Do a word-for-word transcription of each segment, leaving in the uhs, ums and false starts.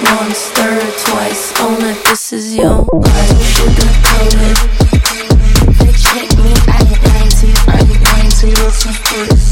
once, stir it twice. Own it, this is your life. Sugar coated. Bitch hit me, I ain't lying to you. I ain't lying to you, that's my voice.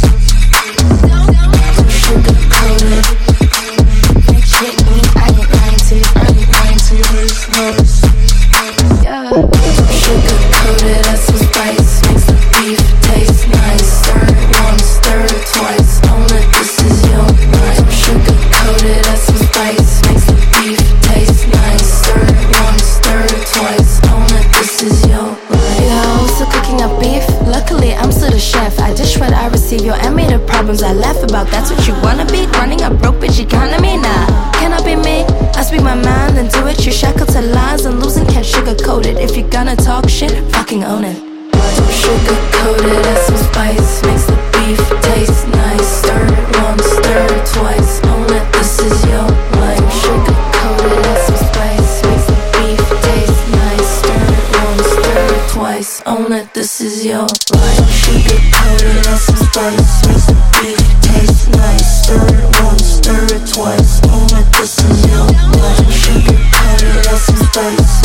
Sugar coated. Bitch hit me, I ain't lying to you. I ain't lying to you, that's nice. Yeah. Sugar coated, that's some spice. Makes the beef taste nice. Stir it once, stir it twice. Own it, this is your life. Sugar coated, that's some spice. Makes the beef taste nice. Stir it once, stir it twice. Own it, this is your life. Yo, still cooking up beef. Luckily, I'm still the chef. I dish what I receive. Yo, I made the problems I laugh about. That's what you wanna be? Running a broke bitch economy? Nah, cannot be me. I speak my mind and do it. You're shackled to lies and losing can't sugarcoat it. If you're gonna talk shit, fucking own it. Sugar coated, that's some spice. Makes the beef taste nice. Stir it once, stir it twice. Own it, this is your life. Sugar coated, that's some spice. Makes the beef taste nice. Stir it once, stir it twice. Own it, this is your life. Sugar coated, that's some spice. Makes the beef taste nice. Stir it once, stir it twice. Own it, this is your life. Sugar coated, that's some spice.